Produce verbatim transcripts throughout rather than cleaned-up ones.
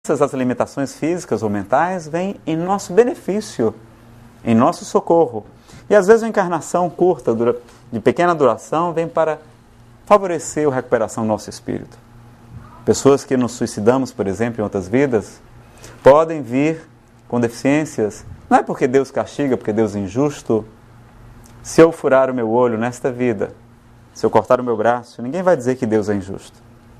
as limitações físicas ou mentais vêm em nosso benefício, em nosso socorro. E às vezes a encarnação curta, de pequena duração, vem para favorecer a recuperação do nosso espírito. Pessoas que nos suicidamos, por exemplo, em outras vidas, podem vir com deficiências. Não é porque Deus castiga, porque Deus é injusto. Se eu furar o meu olho nesta vida, se eu cortar o meu braço, ninguém vai dizer que Deus é injusto.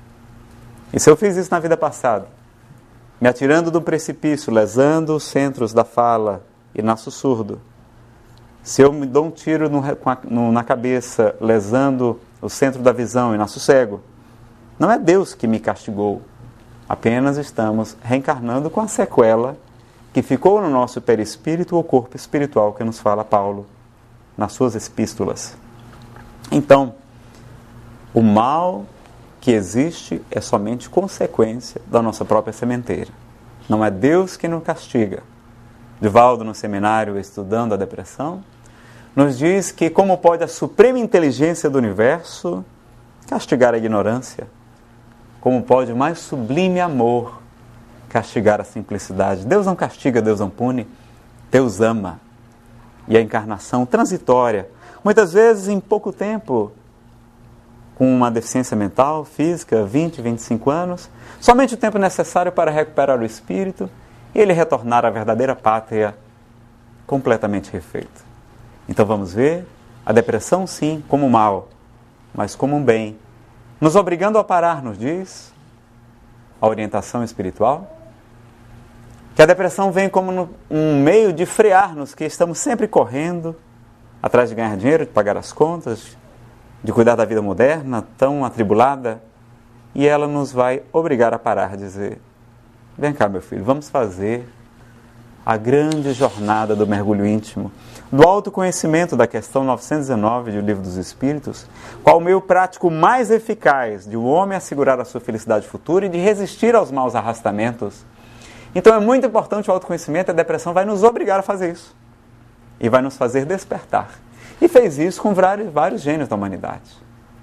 E se eu fiz isso na vida passada, me atirando do precipício, lesando os centros da fala e nasço surdo, se eu me dou um tiro no, no, na cabeça, lesando o centro da visão e nasço cego, não é Deus que me castigou. Apenas estamos reencarnando com a sequela que ficou no nosso perispírito ou corpo espiritual, que nos fala Paulo nas suas epístolas. Então, o mal que existe é somente consequência da nossa própria sementeira. Não é Deus que nos castiga. Divaldo, no seminário, estudando a depressão, nos diz que como pode a suprema inteligência do universo castigar a ignorância, como pode o mais sublime amor castigar a simplicidade. Deus não castiga, Deus não pune, Deus ama. E a encarnação transitória, muitas vezes em pouco tempo, com uma deficiência mental, física, vinte, vinte e cinco anos, somente o tempo necessário para recuperar o espírito e ele retornar à verdadeira pátria completamente refeito. Então vamos ver a depressão sim como mal, mas como um bem, nos obrigando a parar, nos diz a orientação espiritual, que a depressão vem como um meio de frear-nos, que estamos sempre correndo atrás de ganhar dinheiro, de pagar as contas, de cuidar da vida moderna, tão atribulada, e ela nos vai obrigar a parar, dizer, vem cá meu filho, vamos fazer a grande jornada do mergulho íntimo, do autoconhecimento da questão novecentos e dezenove do Livro dos Espíritos, qual o meio prático mais eficaz de o homem assegurar a sua felicidade futura e de resistir aos maus arrastamentos. Então é muito importante o autoconhecimento, a depressão vai nos obrigar a fazer isso, e vai nos fazer despertar. E fez isso com vários, vários gênios da humanidade.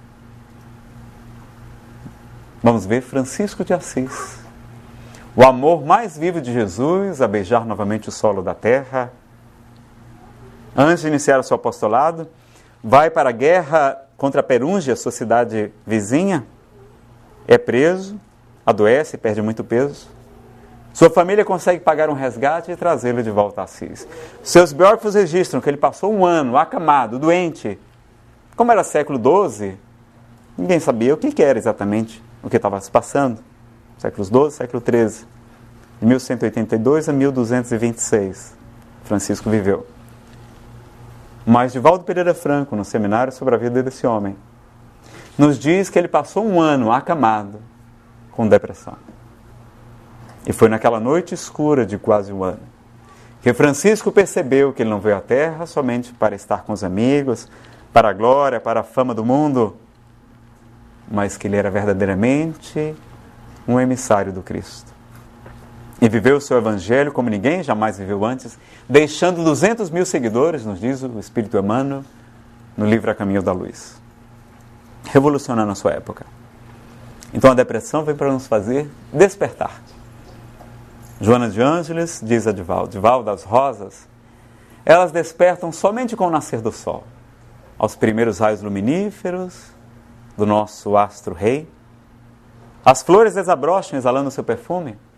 Vamos ver Francisco de Assis. O amor mais vivo de Jesus a beijar novamente o solo da terra. Antes de iniciar o seu apostolado, vai para a guerra contra a Perúngia, sua cidade vizinha. É preso, adoece, perde muito peso. Sua família consegue pagar um resgate e trazê-lo de volta a Assis. Seus biógrafos registram que ele passou um ano acamado, doente. Como era século doze, ninguém sabia o que era exatamente o que estava se passando. Séculos doze, século treze. De mil cento e oitenta e dois a mil duzentos e vinte e seis, Francisco viveu. Mas Divaldo Pereira Franco, no seminário sobre a vida desse homem, nos diz que ele passou um ano acamado com depressão. E foi naquela noite escura de quase um ano que Francisco percebeu que ele não veio à Terra somente para estar com os amigos, para a glória, para a fama do mundo, mas que ele era verdadeiramente um emissário do Cristo. E viveu o seu evangelho como ninguém jamais viveu antes, deixando duzentos mil seguidores, nos diz o Espírito Emmanuel, no livro A Caminho da Luz. Revolucionando a sua época. Então a depressão vem para nos fazer despertar. Joana de Ângeles diz a Divaldo, Divaldo, as rosas, elas despertam somente com o nascer do sol, aos primeiros raios luminíferos do nosso astro-rei. As flores desabrocham exalando seu perfume,